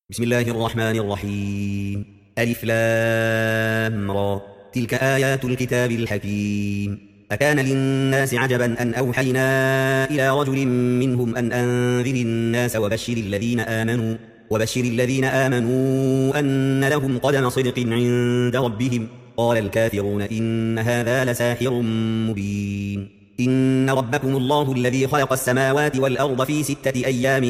بسم الله الرحمن الرحيم. ألف لام را. تلك آيات الكتاب الحكيم. أكان للناس عجبا أن أوحينا إلى رجل منهم أن أنذر الناس وبشر الذين آمنوا أن لهم قدم صدق عند ربهم. قال الكافرون إن هذا لساحر مبين. إن ربكم الله الذي خلق السماوات والأرض في 6 أيام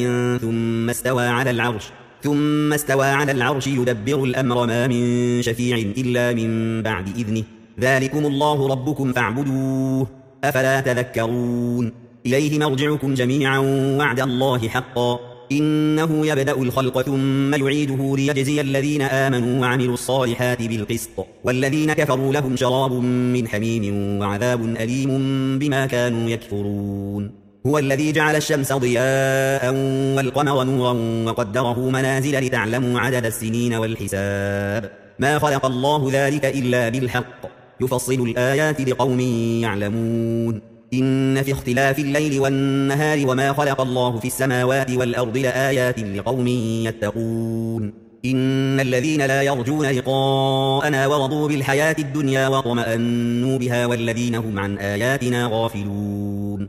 ثم استوى على العرش يدبر الأمر ما من شفيع إلا من بعد إذنه. ذلكم الله ربكم فاعبدوه أفلا تذكرون. إليه مرجعكم جميعا وعد الله حقا إنه يبدأ الخلق ثم يعيده ليجزي الذين آمنوا وعملوا الصالحات بالقسط والذين كفروا لهم شراب من حميم وعذاب أليم بما كانوا يكفرون. هو الذي جعل الشمس ضياء والقمر نورا وقدره منازل لتعلموا عدد السنين والحساب ما خلق الله ذلك إلا بالحق يفصل الآيات لقوم يعلمون. إن في اختلاف الليل والنهار وما خلق الله في السماوات والأرض لآيات لقوم يتقون. إن الذين لا يرجون لقاءنا ورضوا بالحياة الدنيا واطمأنوا بها والذين هم عن آياتنا غافلون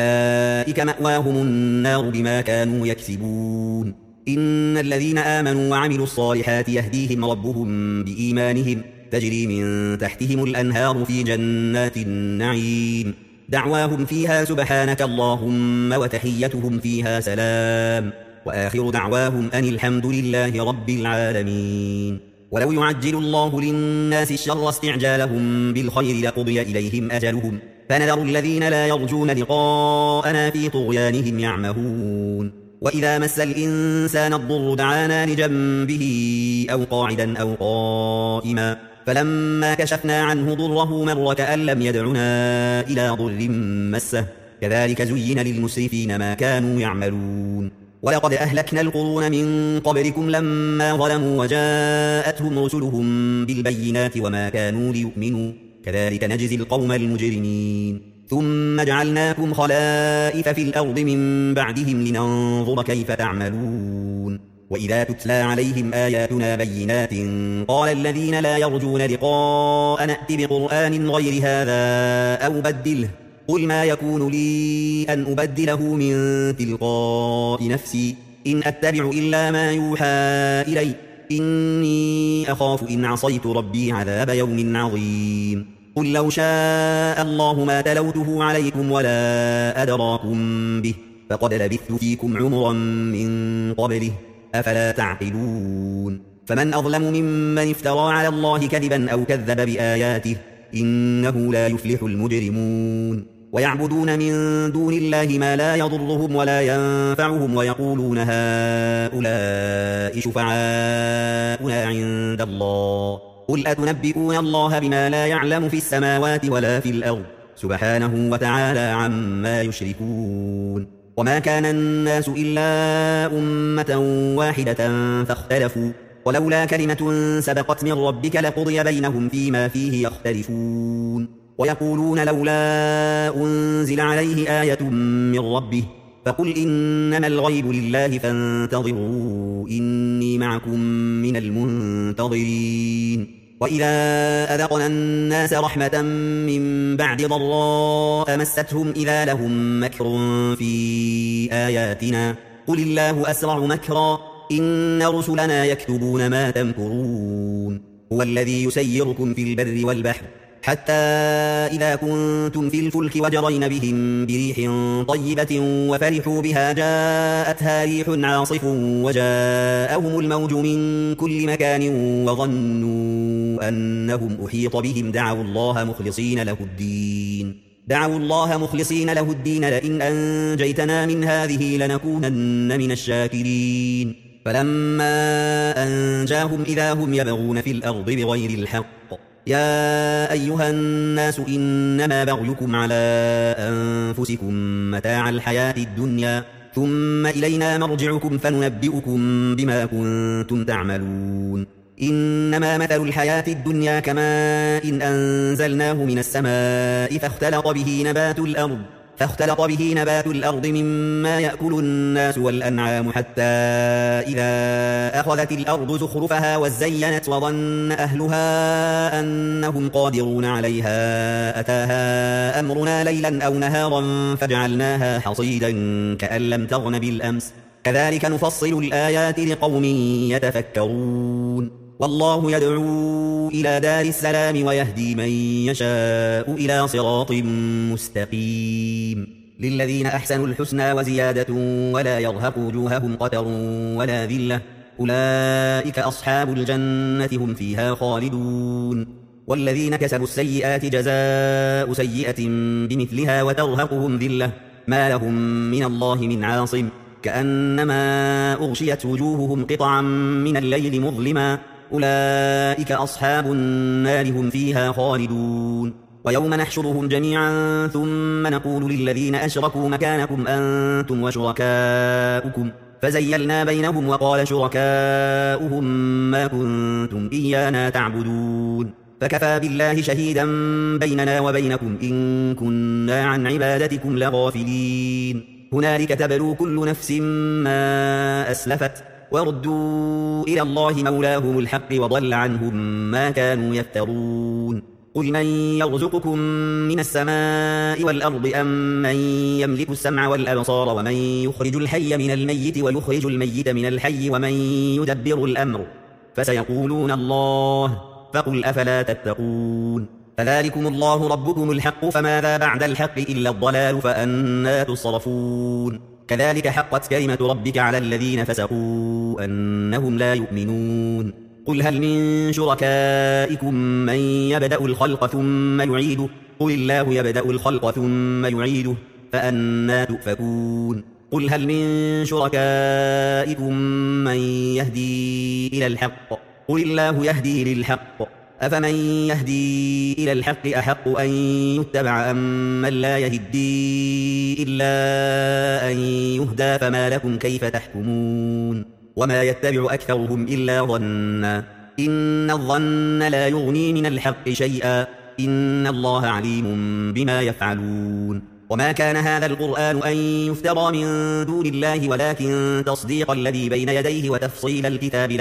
أولئك مأواهم النار بما كانوا يكسبون. إن الذين آمنوا وعملوا الصالحات يهديهم ربهم بإيمانهم تجري من تحتهم الأنهار في جنات النعيم دعواهم فيها سبحانك اللهم وتحيتهم فيها سلام وآخر دعواهم أن الحمد لله رب العالمين. ولو يعجل الله للناس الشر استعجالهم بالخير لقضي إليهم أجلهم فنذر الذين لا يرجون لقاءنا في طغيانهم يعمهون. وإذا مس الإنسان الضر دعانا لجنبه أو قاعدا أو قائما فلما كشفنا عنه ضره مر كأن لم يدعنا إلى ضر مسه كذلك زين للمسرفين ما كانوا يعملون. ولقد أهلكنا القرون من قبلكم لما ظلموا وجاءتهم رسلهم بالبينات وما كانوا ليؤمنوا كذلك نجزي القوم المجرمين. ثم جعلناكم خلائف في الأرض من بعدهم لننظر كيف تعملون. وإذا تتلى عليهم آياتنا بينات قال الذين لا يرجون لقاء نأت بقرآن غير هذا أو بدله قل ما يكون لي أن أبدله من تلقاء نفسي إن أتبع إلا ما يوحى إلي إني أخاف إن عصيت ربي عذاب يوم عظيم. قل لو شاء الله ما تلوته عليكم ولا أدراكم به فقد لبثت فيكم عمرا من قبله أفلا تعقلون. فمن أظلم ممن افترى على الله كذبا أو كذب بآياته إنه لا يفلح المجرمون. ويعبدون من دون الله ما لا يضرهم ولا ينفعهم ويقولون هؤلاء شفعاؤنا عند الله قل أتنبئون الله بما لا يعلم في السماوات ولا في الأرض سبحانه وتعالى عما يشركون. وما كان الناس إلا أمة واحدة فاختلفوا ولولا كلمة سبقت من ربك لقضي بينهم فيما فيه يختلفون. ويقولون لولا أنزل عليه آية من ربه فقل إنما الغيب لله فانتظروا إني معكم من المنتظرين. وإذا أذقنا الناس رحمة من بعد ضراء مستهم إذا لهم مكر في آياتنا قل الله أسرع مكرا إن رسلنا يكتبون ما تمكرون. هو الذي يسيركم في البر والبحر حتى إذا كنتم في الفلك وجرين بهم بريح طيبة وفرحوا بها جاءتها ريح عاصف وجاءهم الموج من كل مكان وظنوا أنهم أحيط بهم دعوا الله مخلصين له الدين لئن أنجيتنا من هذه لنكونن من الشاكرين. فلما أنجاهم إذا هم يبغون في الأرض بغير الحق يا أيها الناس إنما بغيكم على أنفسكم متاع الحياة الدنيا ثم إلينا مرجعكم فننبئكم بما كنتم تعملون. إنما مثل الحياة الدنيا كماء إن أنزلناه من السماء فاختلط به نبات الأرض فاختلط به نبات الأرض مما يأكل الناس والأنعام حتى إذا أخذت الأرض زخرفها وزينت وظن أهلها أنهم قادرون عليها أتاها أمرنا ليلا أو نهارا فجعلناها حصيدا كأن لم تغن بالأمس كذلك نفصل الآيات لقوم يتفكرون والله يدعو إلى دار السلام ويهدي من يشاء إلى صراط مستقيم للذين أحسنوا الحسنى وزيادة ولا يرهق وجوههم قتر ولا ذلة أولئك أصحاب الجنة هم فيها خالدون والذين كسبوا السيئات جزاء سيئة بمثلها وترهقهم ذلة ما لهم من الله من عاصم كأنما أغشيت وجوههم قطعا من الليل مظلما أولئك أصحاب النار هم فيها خالدون ويوم نحشرهم جميعا ثم نقول للذين أشركوا مكانكم أنتم وشركاؤكم فزيلنا بينهم وقال شركاؤهم ما كنتم إيانا تعبدون فكفى بالله شهيدا بيننا وبينكم إن كنا عن عبادتكم لغافلين هنالك تبلو كل نفس ما أسلفت وردوا إلى الله مولاهم الحق وضل عنهم ما كانوا يفترون قل من يرزقكم من السماء والأرض أم من يملك السمع والأبصار ومن يخرج الحي من الميت ويخرج الميت من الحي ومن يدبر الأمر فسيقولون الله فقل أفلا تتقون فذلكم الله ربكم الحق فماذا بعد الحق إلا الضلال فأنى تصرفون كذلك حقت كلمة ربك على الذين فسقوا أنهم لا يؤمنون قل هل من شركائكم من يبدأ الخلق ثم يعيده قل الله يبدأ الخلق ثم يعيده فأنى تؤفكون قل هل من شركائكم من يهدي إلى الحق قل الله يهدي للحق أفمن يهدي إلى الحق أحق أن يتبع أم من لا يهدي إلا أن يهدى فما لكم كيف تحكمون وما يتبع أكثرهم إلا ظنا إن الظن لا يغني من الحق شيئا إن الله عليم بما يفعلون وما كان هذا القرآن أن يفترى من دون الله ولكن تصديق الذي بين يديه وتفصيل الكتاب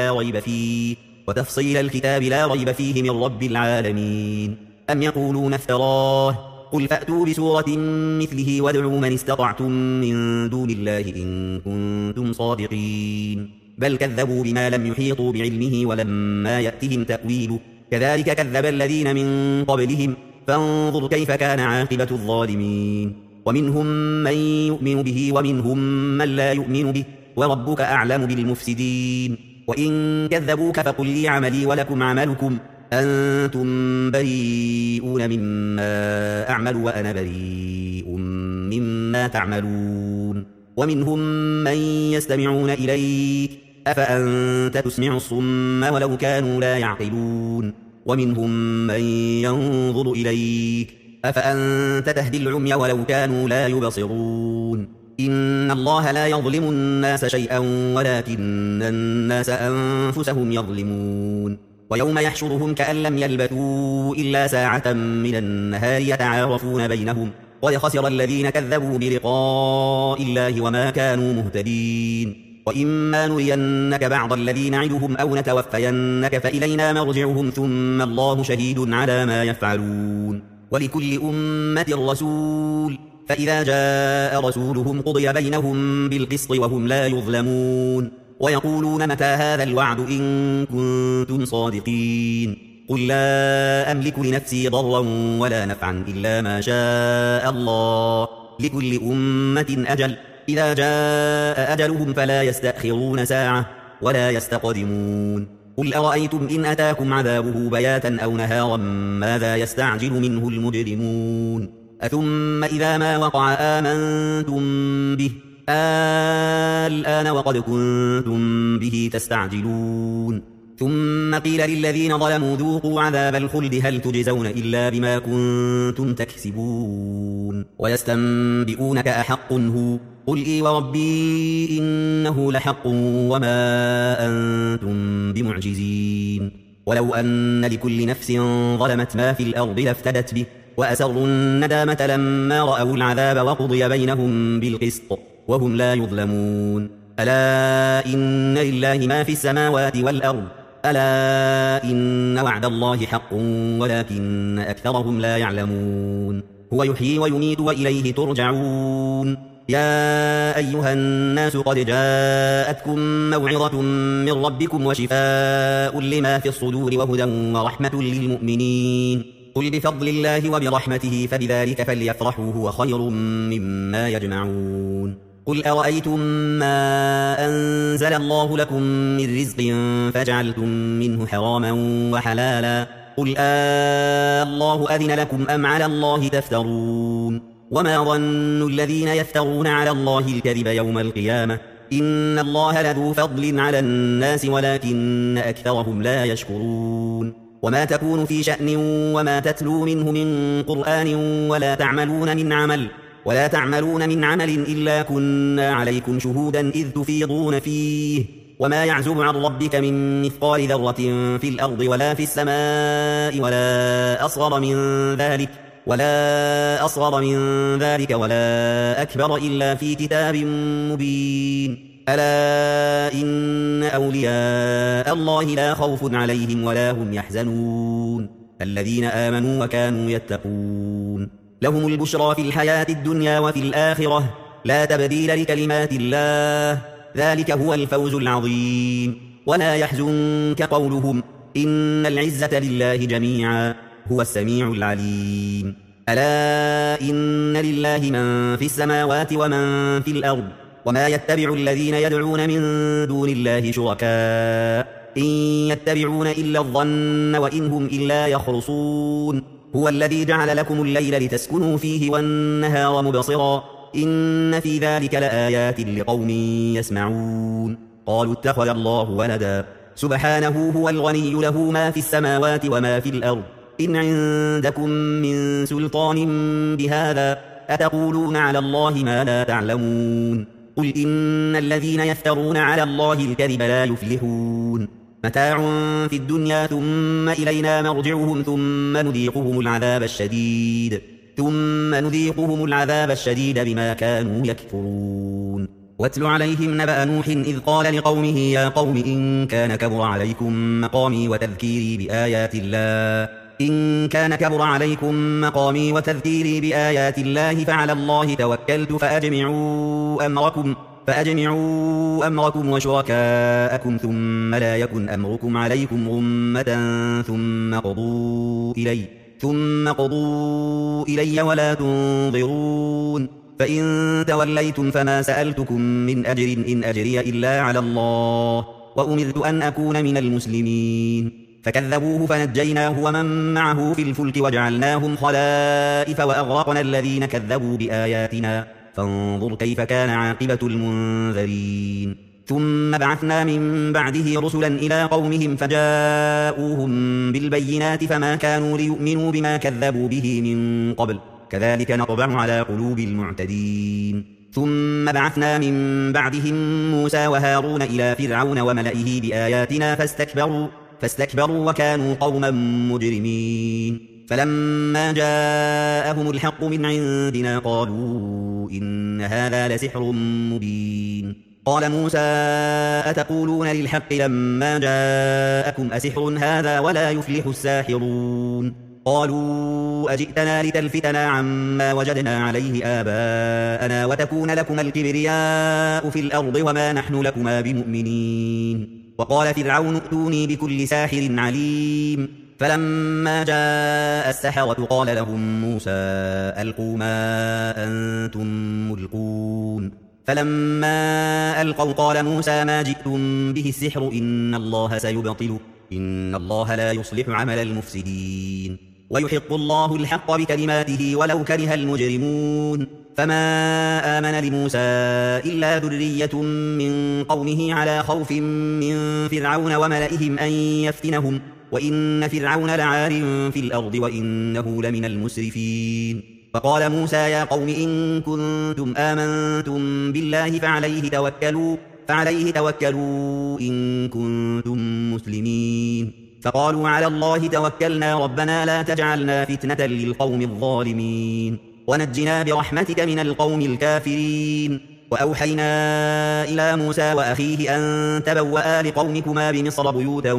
لا ريب فيه من رب العالمين أم يقولون افتراه قل فأتوا بسورة مثله وادعوا من استطعتم من دون الله إن كنتم صادقين بل كذبوا بما لم يحيطوا بعلمه ولما يأتهم تأويله كذلك كذب الذين من قبلهم فانظر كيف كان عاقبة الظالمين ومنهم من يؤمن به ومنهم من لا يؤمن به وربك أعلم بالمفسدين وإن كذبوك فقل لي عملي ولكم عملكم أنتم بريئون مما أعمل وأنا بريء مما تعملون ومنهم من يستمعون إليك أفأنت تسمع الصم ولو كانوا لا يعقلون ومنهم من ينظر إليك أفأنت تهدي العمي ولو كانوا لا يبصرون إن الله لا يظلم الناس شيئا ولكن الناس أنفسهم يظلمون ويوم يحشرهم كأن لم يلبثوا إلا ساعة من النهار يتعارفون بينهم قد خسر الذين كذبوا بلقاء الله وما كانوا مهتدين وإما نرينك بعض الذي نعدهم أو نتوفينك فإلينا مرجعهم ثم الله شهيد على ما يفعلون ولكل أمة رسول فإذا جاء رسولهم قضي بينهم بالقسط وهم لا يظلمون ويقولون متى هذا الوعد إن كنتم صادقين قل لا أملك لنفسي ضرا ولا نفعا إلا ما شاء الله لكل أمة أجل إذا جاء أجلهم فلا يستأخرون ساعة ولا يستقدمون قل أرأيتم إن أتاكم عذابه بياتا أو نهارا ماذا يستعجل منه المجرمون أثم إذا ما وقع آمنتم به الآن وقد كنتم به تستعجلون ثم قيل للذين ظلموا ذوقوا عذاب الخلد هل تجزون إلا بما كنتم تكسبون ويستنبئونك أحق هو قل إي وربي إنه لحق وما أنتم بمعجزين ولو أن لكل نفس ظلمت ما في الأرض لافتدت به وأسروا الندامة لما رأوا العذاب وقضي بينهم بالقسط وهم لا يظلمون ألا إن لله ما في السماوات والأرض ألا إن وعد الله حق ولكن أكثرهم لا يعلمون هو يحيي ويميت وإليه ترجعون يا أيها الناس قد جاءتكم موعظة من ربكم وشفاء لما في الصدور وهدى ورحمة للمؤمنين قل بفضل الله وبرحمته فبذلك فليفرحوا هو خير مما يجمعون قل أرأيتم ما أنزل الله لكم من رزق فجعلتم منه حراما وحلالا قل الله أذن لكم أم على الله تفترون وما ظن الذين يفترون على الله الكذب يوم القيامة إن الله لذو فضل على الناس ولكن أكثرهم لا يشكرون وما تكون في شأن وما تتلو منه من قرآن ولا تعملون من عمل إلا كنا عليكم شهودا إذ تفيضون فيه وما يعزب عن ربك من مثقال ذرة في الأرض ولا في السماء ولا أصغر من ذلك ولا أكبر إلا في كتاب مبين ألا إن أولياء الله لا خوف عليهم ولا هم يحزنون الذين آمنوا وكانوا يتقون لهم البشرى في الحياة الدنيا وفي الآخرة لا تبديل لكلمات الله ذلك هو الفوز العظيم ولا يحزنك قولهم إن العزة لله جميعا هو السميع العليم ألا إن لله من في السماوات ومن في الأرض وما يتبع الذين يدعون من دون الله شركاء إن يتبعون إلا الظن وإن هم إلا يخرصون هو الذي جعل لكم الليل لتسكنوا فيه والنهار مبصرا إن في ذلك لآيات لقوم يسمعون قالوا اتخذ الله ولدا سبحانه هو الغني له ما في السماوات وما في الأرض إن عندكم من سلطان بهذا أتقولون على الله ما لا تعلمون قل إن الذين يفترون على الله الكذب لا يفلحون متاع في الدنيا ثم إلينا مرجعهم ثم نذيقهم العذاب الشديد بما كانوا يكفرون واتل عليهم نبأ نوح إذ قال لقومه يا قوم إن كان كبر عليكم مقامي وتذكيري بآيات الله فعلى الله توكلت فأجمعوا أمركم وشركاءكم ثم لا يكن أمركم عليكم غمة ثم قضوا إلي ولا تنظرون فإن توليتم فما سألتكم من أجر إن أجري إلا على الله وأمرت أن أكون من المسلمين فكذبوه فنجيناه ومن معه في الفلك وجعلناهم خلائف وأغرقنا الذين كذبوا بآياتنا فانظر كيف كان عاقبة المنذرين ثم بعثنا من بعده رسلا إلى قومهم فجاءوهم بالبينات فما كانوا ليؤمنوا بما كذبوا به من قبل كذلك نطبع على قلوب المعتدين ثم بعثنا من بعدهم موسى وهارون إلى فرعون وملئه بآياتنا فاستكبروا وكانوا قوما مجرمين فلما جاءهم الحق من عندنا قالوا إن هذا لسحر مبين قال موسى أتقولون للحق لما جاءكم أسحر هذا ولا يفلح الساحرون قالوا أجئتنا لتلفتنا عما وجدنا عليه آباءنا وتكون لكما الكبرياء في الأرض وما نحن لكما بمؤمنين وقال فرعون ائتوني بكل ساحر عليم فلما جاء السحرة قال لهم موسى ألقوا ما أنتم ملقون فلما ألقوا قال موسى ما جئتم به السحر إن الله سيبطله إن الله لا يصلح عمل المفسدين ويحق الله الحق بكلماته ولو كره المجرمون فما آمن لموسى إلا ذرية من قومه على خوف من فرعون وملئهم أن يفتنهم وإن فرعون لعال في الأرض وإنه لمن المسرفين فقال موسى يا قوم إن كنتم آمنتم بالله فعليه توكلوا إن كنتم مسلمين فقالوا على الله توكلنا ربنا لا تجعلنا فتنة للقوم الظالمين ونجنا برحمتك من القوم الكافرين. وأوحينا إلى موسى وأخيه أن تبوأ لقومكما بمصر بيوتا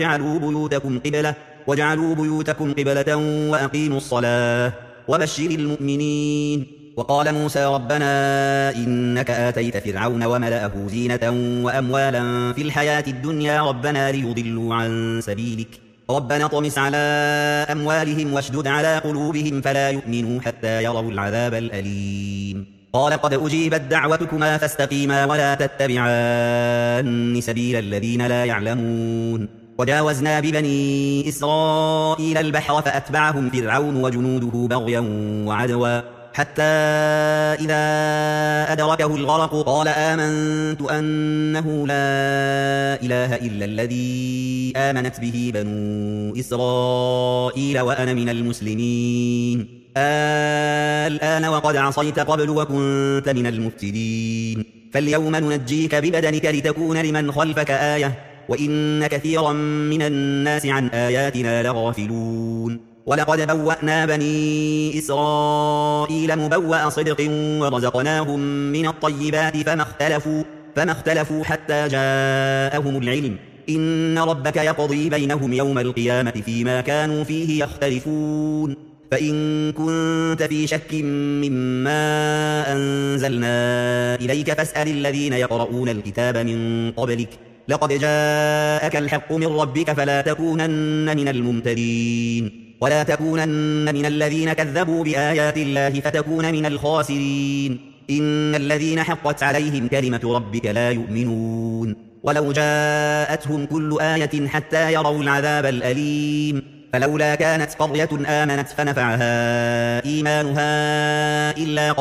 واجعلوا بيوتكم قبلة وأقيموا الصلاة وبشر المؤمنين. وقال موسى ربنا إنك آتيت فرعون وملأه زينة وأموالا في الحياة الدنيا ربنا ليضلوا عن سبيلك ربنا طمس على أموالهم واشدد على قلوبهم فلا يؤمنوا حتى يروا العذاب الأليم. قال قد أجيبت دعوتكما فاستقيما ولا تتبعان سبيل الذين لا يعلمون. وجاوزنا ببني إسرائيل البحر فأتبعهم فرعون وجنوده بغيا وعدوا حتى إذا أدركه الغرق قال آمنت أنه لا إله إلا الذي آمنت به بنو إسرائيل وأنا من المسلمين. الآن وقد عصيت قبل وكنت من المفسدين فاليوم ننجيك ببدنك لتكون لمن خلفك آية وإن كثيرا من الناس عن آياتنا لغافلون. ولقد بوأنا بني إسرائيل مبوأ صدق ورزقناهم من الطيبات فما اختلفوا حتى جاءهم العلم إن ربك يقضي بينهم يوم القيامة فيما كانوا فيه يختلفون. فإن كنت في شك مما أنزلنا إليك فاسأل الذين يقرؤون الكتاب من قبلك لقد جاءك الحق من ربك فلا تكونن من الممترين ولا تكونن من الذين كذبوا بآيات الله فتكون من الخاسرين. إن الذين حقت عليهم كلمة ربك لا يؤمنون ولو جاءتهم كل آية حتى يروا العذاب الأليم. فلولا كانت قرية آمنت فنفعها إيمانها إلا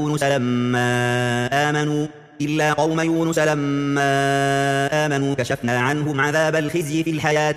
قوم يونس لما آمنوا كشفنا عنهم عذاب الخزي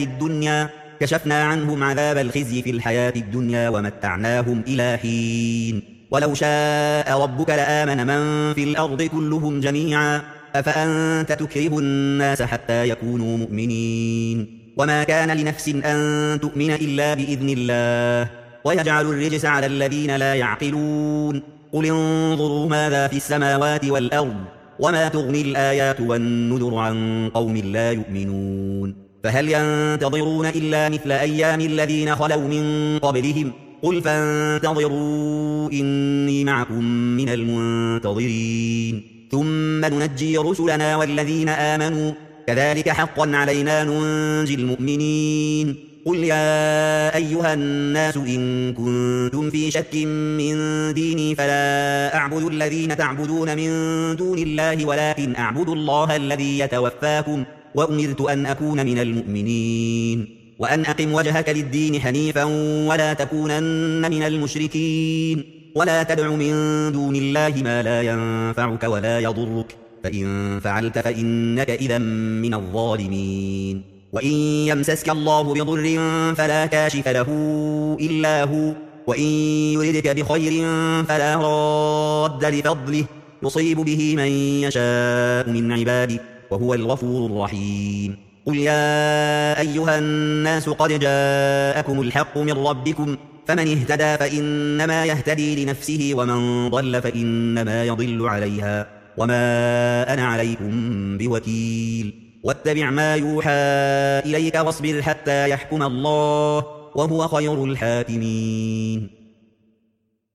في الحياة الدنيا ومتعناهم إلى حين. ولو شاء ربك لآمن من في الأرض كلهم جميعا أفأنت تكره الناس حتى يكونوا مؤمنين. وما كان لنفس أن تؤمن إلا بإذن الله ويجعل الرجس على الذين لا يعقلون. قل انظروا ماذا في السماوات والأرض وما تغني الآيات والنذر عن قوم لا يؤمنون. فهل ينتظرون إلا مثل أيام الذين خلوا من قبلهم قل فانتظروا إني معكم من المنتظرين ثم ننجي رسلنا والذين آمنوا كذلك حقا علينا ننجي المؤمنين. قل يا أيها الناس إن كنتم في شك من ديني فلا أعبد الذين تعبدون من دون الله ولكن أعبد الله الذي يتوفاكم وأمرت أن أكون من المؤمنين وأن أقم وجهك للدين حنيفا ولا تكونن من المشركين ولا تدع من دون الله ما لا ينفعك ولا يضرك فإن فعلت فإنك إذا من الظالمين. وإن يمسسك الله بضر فلا كاشف له إلا هو وإن يردك بخير فلا راد لفضله يصيب به من يشاء من عباده وهو الغفور الرحيم. قل يا أيها الناس قد جاءكم الحق من ربكم فمن اهتدى فإنما يهتدي لنفسه ومن ضل فإنما يضل عليها وما أنا عليكم بوكيل. واتبع ما يوحى إليك واصبر حتى يحكم الله وهو خير الحاكمين.